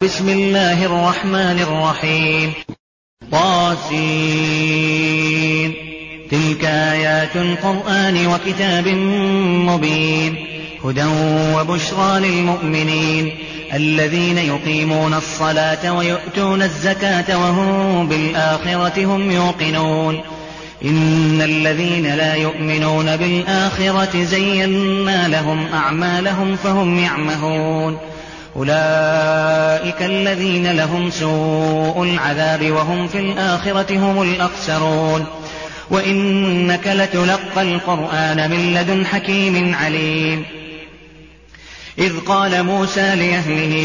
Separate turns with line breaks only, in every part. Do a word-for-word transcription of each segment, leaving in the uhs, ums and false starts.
بسم الله الرحمن الرحيم. طاسين. تلك آيات القرآن وكتاب مبين هدى وبشرى للمؤمنين الذين يقيمون الصلاة ويؤتون الزكاة وهم بالآخرة هم يوقنون. إن الذين لا يؤمنون بالآخرة زينا لهم أعمالهم فهم يعمهون. أولئك الذين لهم سوء العذاب وهم في الآخرة هم الأخسرون. وإنك لتلقى القرآن من لدن حكيم عليم. إذ قال موسى لأهله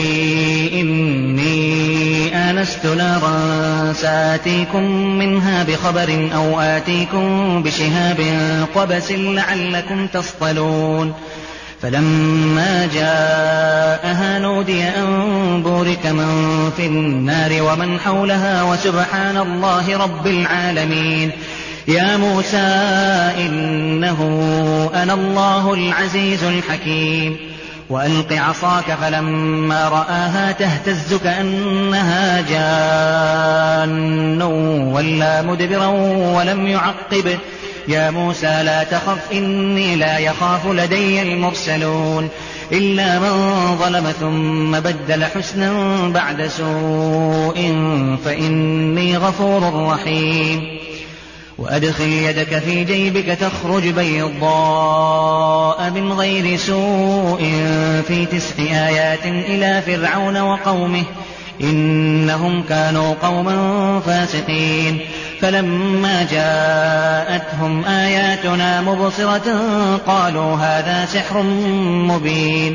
إني آنست نارا سآتيكم منها بخبر أو آتيكم بشهاب قبس لعلكم تصطلون. فلما جاءها نودي أن بورك من في النار ومن حولها وسبحان الله رب العالمين. يا موسى إنه أنا الله العزيز الحكيم. وألق عصاك فلما رآها تهتز كأنها جان ولا مدبرا ولم يعقب. يا موسى لا تخف إني لا يخاف لدي المرسلون. إلا من ظلم ثم بدل حسنا بعد سوء فإني غفور رحيم. وأدخل يدك في جيبك تخرج بيضاء من غير سوء في تسع آيات إلى فرعون وقومه إنهم كانوا قوما فاسقين. فلما جاءتهم آياتنا مبصرة قالوا هذا سحر مبين.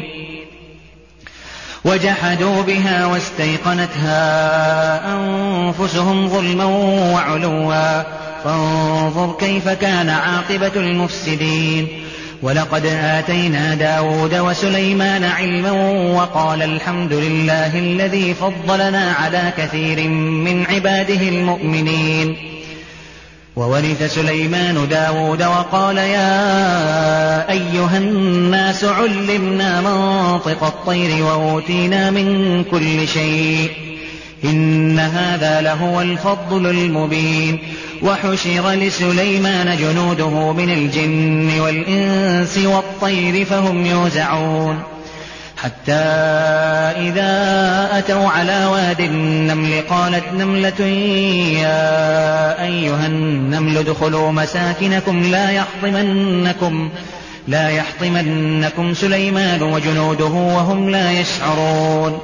وجحدوا بها واستيقنتها أنفسهم ظلما وعلوا فانظر كيف كان عاقبة المفسدين. ولقد آتينا داود وسليمان علما وقال الحمد لله الذي فضلنا على كثير من عباده المؤمنين. وورث سليمان داود وقال يا أيها الناس علمنا منطق الطير وأوتينا من كل شيء إن هذا لهو الفضل المبين. وحشر لسليمان جنوده من الجن والإنس والطير فهم يوزعون. حتى إذا أتوا على واد النمل قالت نملة يا أيها النمل ادخلوا مساكنكم لا يحطمنكم, لا يحطمنكم سليمان وجنوده وهم لا يشعرون.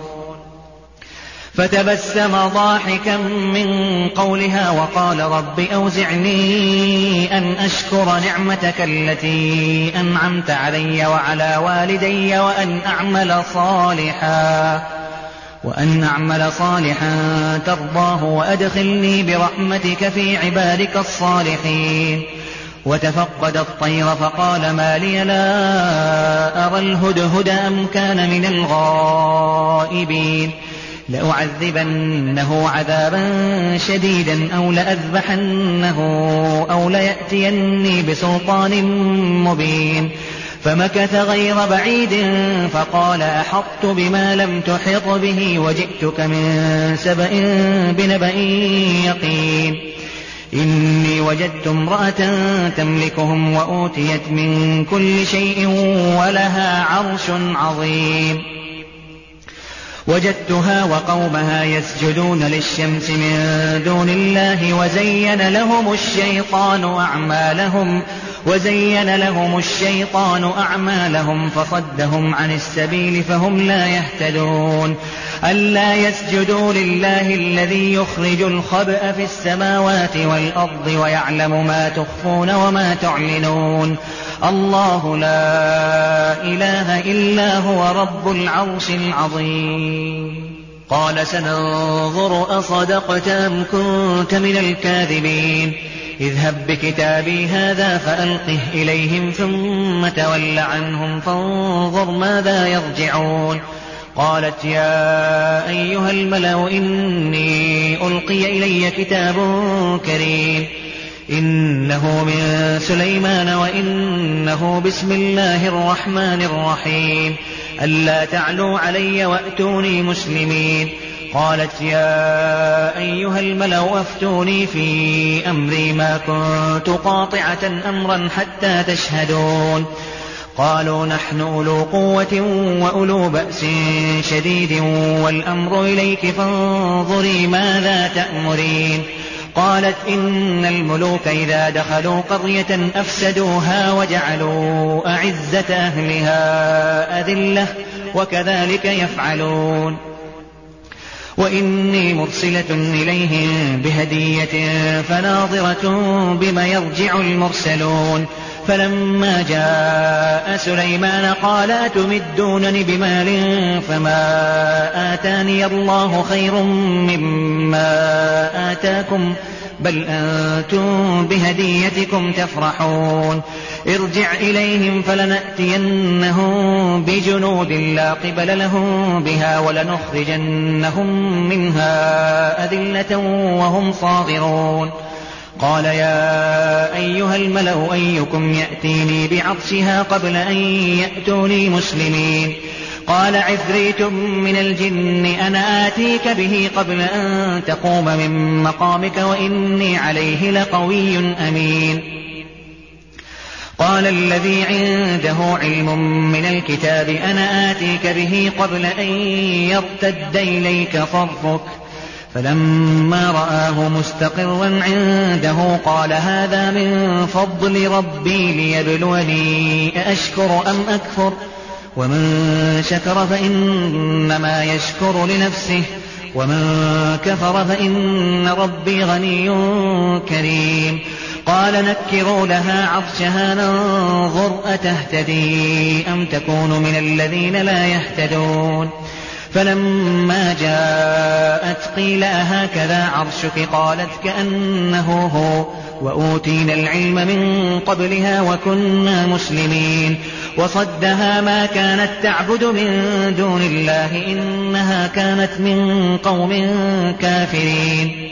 فتبسم ضاحكا من قولها وقال رب أوزعني أن أشكر نعمتك التي أنعمت علي وعلى والدي وأن أعمل صالحا وأن أعمل صالحا ترضاه وأدخلني برحمتك في عبادك الصالحين. وتفقد الطير فقال ما لي لا أرى الهدهد أم كان من الغائبين. لأعذبنه عذابا شديدا أو لأذبحنه أو ليأتيني بسلطان مبين. فمكث غير بعيد فقال أحطت بما لم تحط به وجئتك من سبأ بنبأ يقين. إني وجدت امرأة تملكهم وأوتيت من كل شيء ولها عرش عظيم. وجدتها وقومها يسجدون للشمس من دون الله وزين لهم الشيطان أعمالهم وزين لهم الشيطان أعمالهم فصدهم عن السبيل فهم لا يهتدون. ألا يسجدوا لله الذي يخرج الخبأ في السماوات والأرض ويعلم ما تخفون وما تعلنون. الله لا إله إلا هو رب العرش العظيم. قال سننظر أصدقت أم كنت من الكاذبين. اذهب بكتابي هذا فألقه إليهم ثم تول عنهم فانظر ماذا يرجعون. قالت يا أيها الملأ إني ألقي إلي كتاب كريم إنه من سليمان وإنه بسم الله الرحمن الرحيم ألا تعلوا علي وأتوني مسلمين. قالت يا أيها الملأ أفتوني في أمري ما كنت قاطعة أمرا حتى تشهدون. قالوا نحن أولو قوة وأولو بأس شديد والأمر إليك فانظري ماذا تأمرين. قالت إن الملوك إذا دخلوا قرية أفسدوها وجعلوا أعزة أهلها أذلة وكذلك يفعلون. وإني مرسلة إليهم بهدية فناظرة بما يرجع المرسلون. فلما جاء سليمان قال أتمدونني بمال فما آتاني الله خير مما آتاكم بل أنتم بهديتكم تفرحون. ارجع إليهم فلنأتينهم بجنود لا قبل لهم بها ولنخرجنهم منها أذلة وهم صاغرون. قال يا أيها الملأ أيكم يأتيني بعرشها قبل أن يأتوني مسلمين. قال عفريت من الجن أنا آتيك به قبل أن تقوم من مقامك وإني عليه لقوي أمين. قال الذي عنده علم من الكتاب أنا آتيك به قبل أن يرتد إليك طرفك. فلما رآه مستقرا عنده قال هذا من فضل ربي ليبلوني أأشكر أم أكفر ومن شكر فإنما يشكر لنفسه ومن كفر فإن ربي غني كريم. قال نكروا لها عرشها ننظر أتهتدي أم تكون من الذين لا يهتدون. فلما جاءت قيل أهكذا عرشك قالت كأنه هو وأوتينا العلم من قبلها وكنا مسلمين. وصدها ما كانت تعبد من دون الله إنها كانت من قوم كافرين.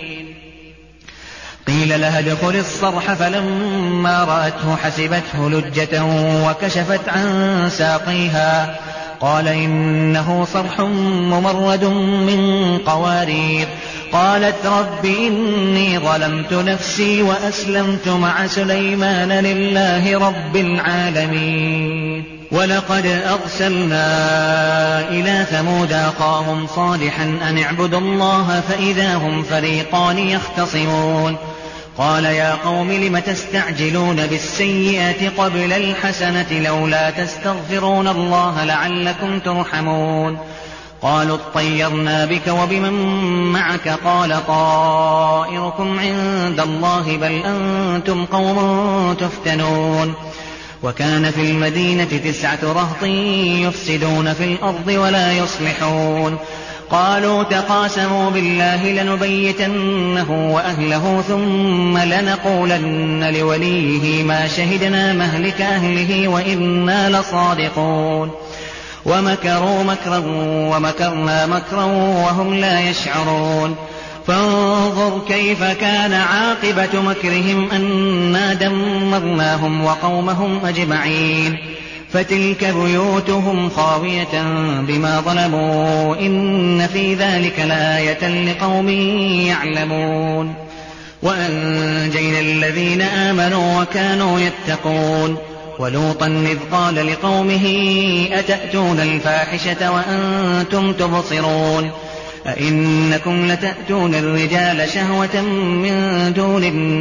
قيل لها ادخل الصرح فلما رأته حسبته لجة وكشفت عن ساقيها قال إنه صرح ممرد من قوارير. قالت رب إني ظلمت نفسي وأسلمت مع سليمان لله رب العالمين. ولقد أرسلنا إلى ثمود أخاهم صالحا أن اعبدوا الله فإذا هم فريقان يختصمون. قال يا قوم لم تستعجلون بالسيئة قبل الحسنة لولا تستغفرون الله لعلكم ترحمون. قالوا اطيرنا بك وبمن معك قال طائركم عند الله بل أنتم قوم تفتنون. وكان في المدينة تسعة رهط يفسدون في الأرض ولا يصلحون. قالوا تقاسموا بالله لنبيتنه وأهله ثم لنقولن لوليه ما شهدنا مهلك أهله وإنا لصادقون. ومكروا مكرا ومكرنا مكرا وهم لا يشعرون. فانظر كيف كان عاقبة مكرهم أنا دمرناهم وقومهم أجمعين. فتلك بيوتهم خاوية بما ظلموا إن في ذلك لآية لقوم يعلمون. وأنجينا الذين آمنوا وكانوا يتقون. ولوطا إذ قال لقومه أتأتون الفاحشة وأنتم تبصرون أئنكم لتأتون الرجال شهوة من دون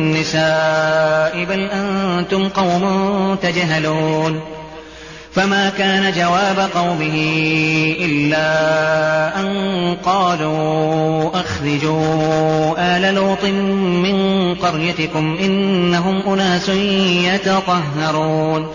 النساء بل أنتم قوم تجهلون. فما كان جواب قومه إلا أن قالوا أخرجوا آل لوط من قريتكم إنهم أناس يتطهرون.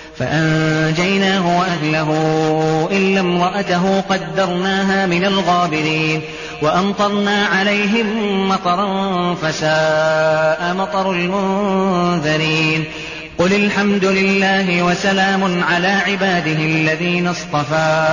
فأنجيناه وأهله إلا امرأته قدرناها من الغابرين. وأمطرنا عليهم مطرا فساء مطر المنذرين. قل الحمد لله وسلام على عباده الذين اصطفى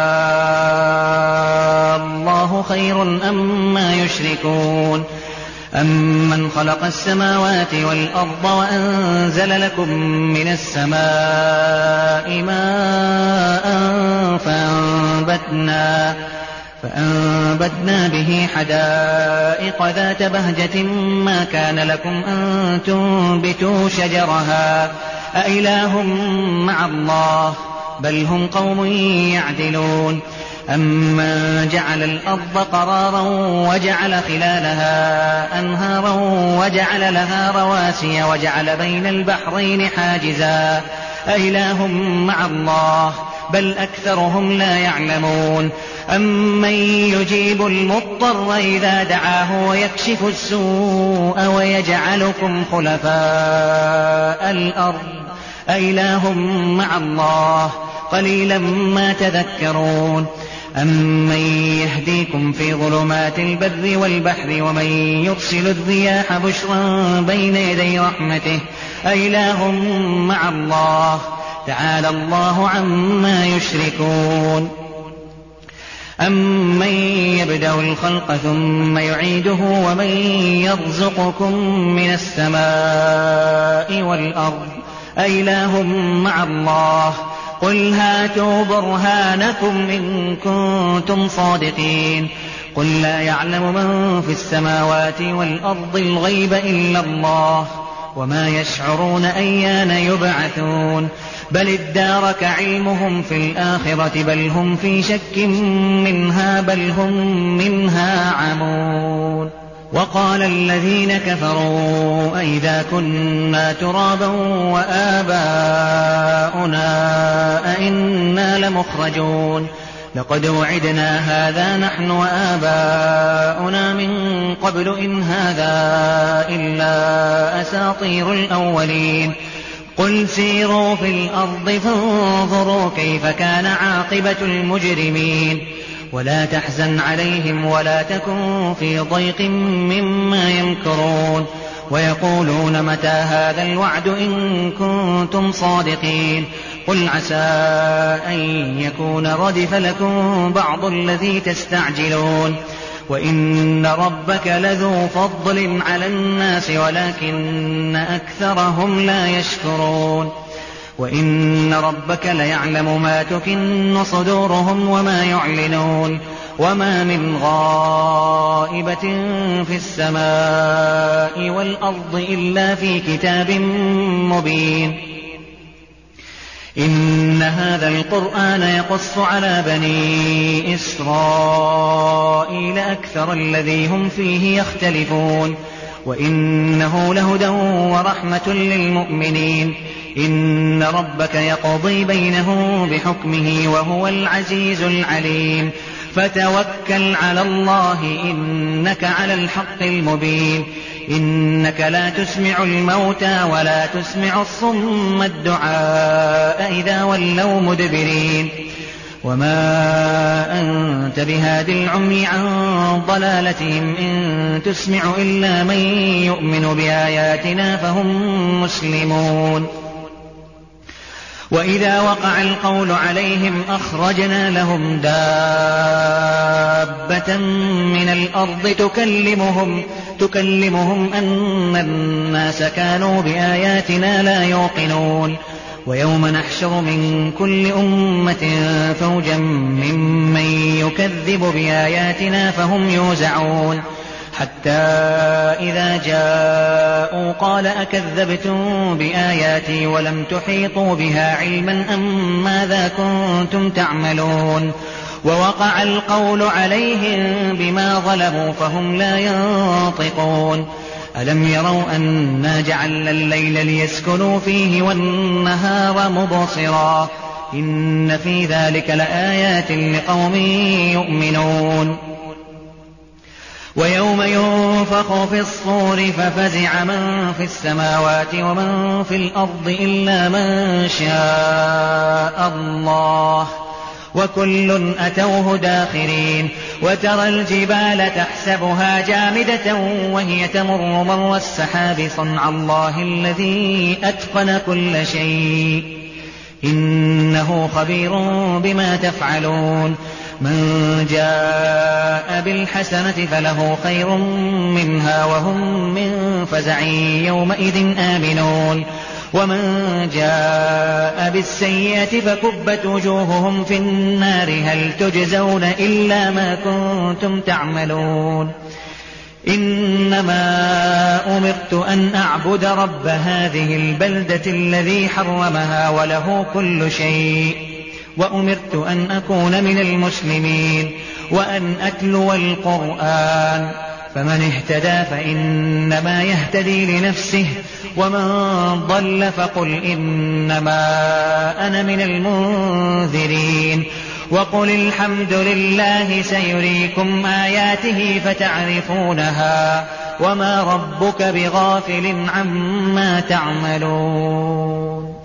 الله خير أما يشركون. أَمَّنْ خَلَقَ السَّمَاوَاتِ وَالْأَرْضَ وَأَنزَلَ لَكُم مِّنَ السَّمَاءِ مَاءً فَأَنبَتْنَا, فأنبتنا به حدائق ذات بهجة ما كان لكم أن تنبتوا شجرها أإله مع الله بل هم قوم يعدلون أمن جعل الأرض قرارا وجعل خلالها أنهارا وجعل لها رواسي وجعل بين البحرين حاجزا أإله مع الله بل أكثرهم لا يعلمون أمن يجيب المضطر إذا دعاه ويكشف السوء ويجعلكم خلفاء الأرض أإله مع الله قليلا ما تذكرون أمن يهديكم في ظلمات البر والبحر ومن يرسل الرياح بشرا بين يدي رحمته أإله مع الله تعالى الله عما يشركون أمن يبدأ الخلق ثم يعيده ومن يرزقكم من السماء والأرض أإله مع الله قل هاتوا برهانكم إن كنتم صادقين قل لا يعلم من في السماوات والأرض الغيب إلا الله وما يشعرون أيان يبعثون بل ادارك علمهم في الآخرة بل هم في شك منها بل هم منها عمون وقال الذين كفروا أئذا كنا ترابا وآباؤنا أئنا لمخرجون لقد وعدنا هذا نحن وآباؤنا من قبل إن هذا إلا أساطير الأولين قل سيروا في الأرض فانظروا كيف كان عاقبة المجرمين ولا تحزن عليهم ولا تكن في ضيق مما يمكرون ويقولون متى هذا الوعد إن كنتم صادقين قل عسى أن يكون ردف لكم بعض الذي تستعجلون وإن ربك لذو فضل على الناس ولكن أكثرهم لا يشكرون وإن ربك ليعلم ما تكن صدورهم وما يعلنون وما من غائبة في السماء والأرض إلا في كتاب مبين إن هذا القرآن يقص على بني إسرائيل أكثر الذي هم فيه يختلفون وإنه لهدى ورحمة للمؤمنين إن ربك يقضي بينهم بحكمه وهو العزيز العليم فتوكل على الله إنك على الحق المبين إنك لا تسمع الموتى ولا تسمع الصم الدعاء إذا ولوا مدبرين وما أنت بهاد العمي عن ضلالتهم إن تسمع إلا من يؤمن بآياتنا فهم مسلمون وإذا وقع القول عليهم أخرجنا لهم دابة من الأرض تكلمهم, تكلمهم أن الناس كانوا بآياتنا لا يوقنون ويوم نحشر من كل أمة فوجا ممن يكذب بآياتنا فهم يوزعون حتى إذا جاءوا قال أكذبتم بآياتي ولم تحيطوا بها علما أم ماذا كنتم تعملون ووقع القول عليهم بما ظلموا فهم لا ينطقون ألم يروا أنا جعلنا الليل ليسكنوا فيه والنهار مبصرا إن في ذلك لآيات لقوم يؤمنون ويوم ينفخ في الصور ففزع من في السماوات ومن في الأرض إلا من شاء الله وكل أتوه داخرين وترى الجبال تحسبها جامدة وهي تمر مر السحاب صنع الله الذي أتقن كل شيء إنه خبير بما تفعلون من جاء جاء بالحسنة فله خير منها وهم من فزع يومئذ آمنون ومن جاء بالسيئة فكبت وجوههم في النار هل تجزون إلا ما كنتم تعملون إنما أمرت أن أعبد رب هذه البلدة الذي حرمها وله كل شيء وأمرت أن أكون من المسلمين وأن أتلو القرآن فمن اهتدى فإنما يهتدي لنفسه ومن ضل فقل إنما أنا من المنذرين وقل الحمد لله سيريكم آياته فتعرفونها وما ربك بغافل عما تعملون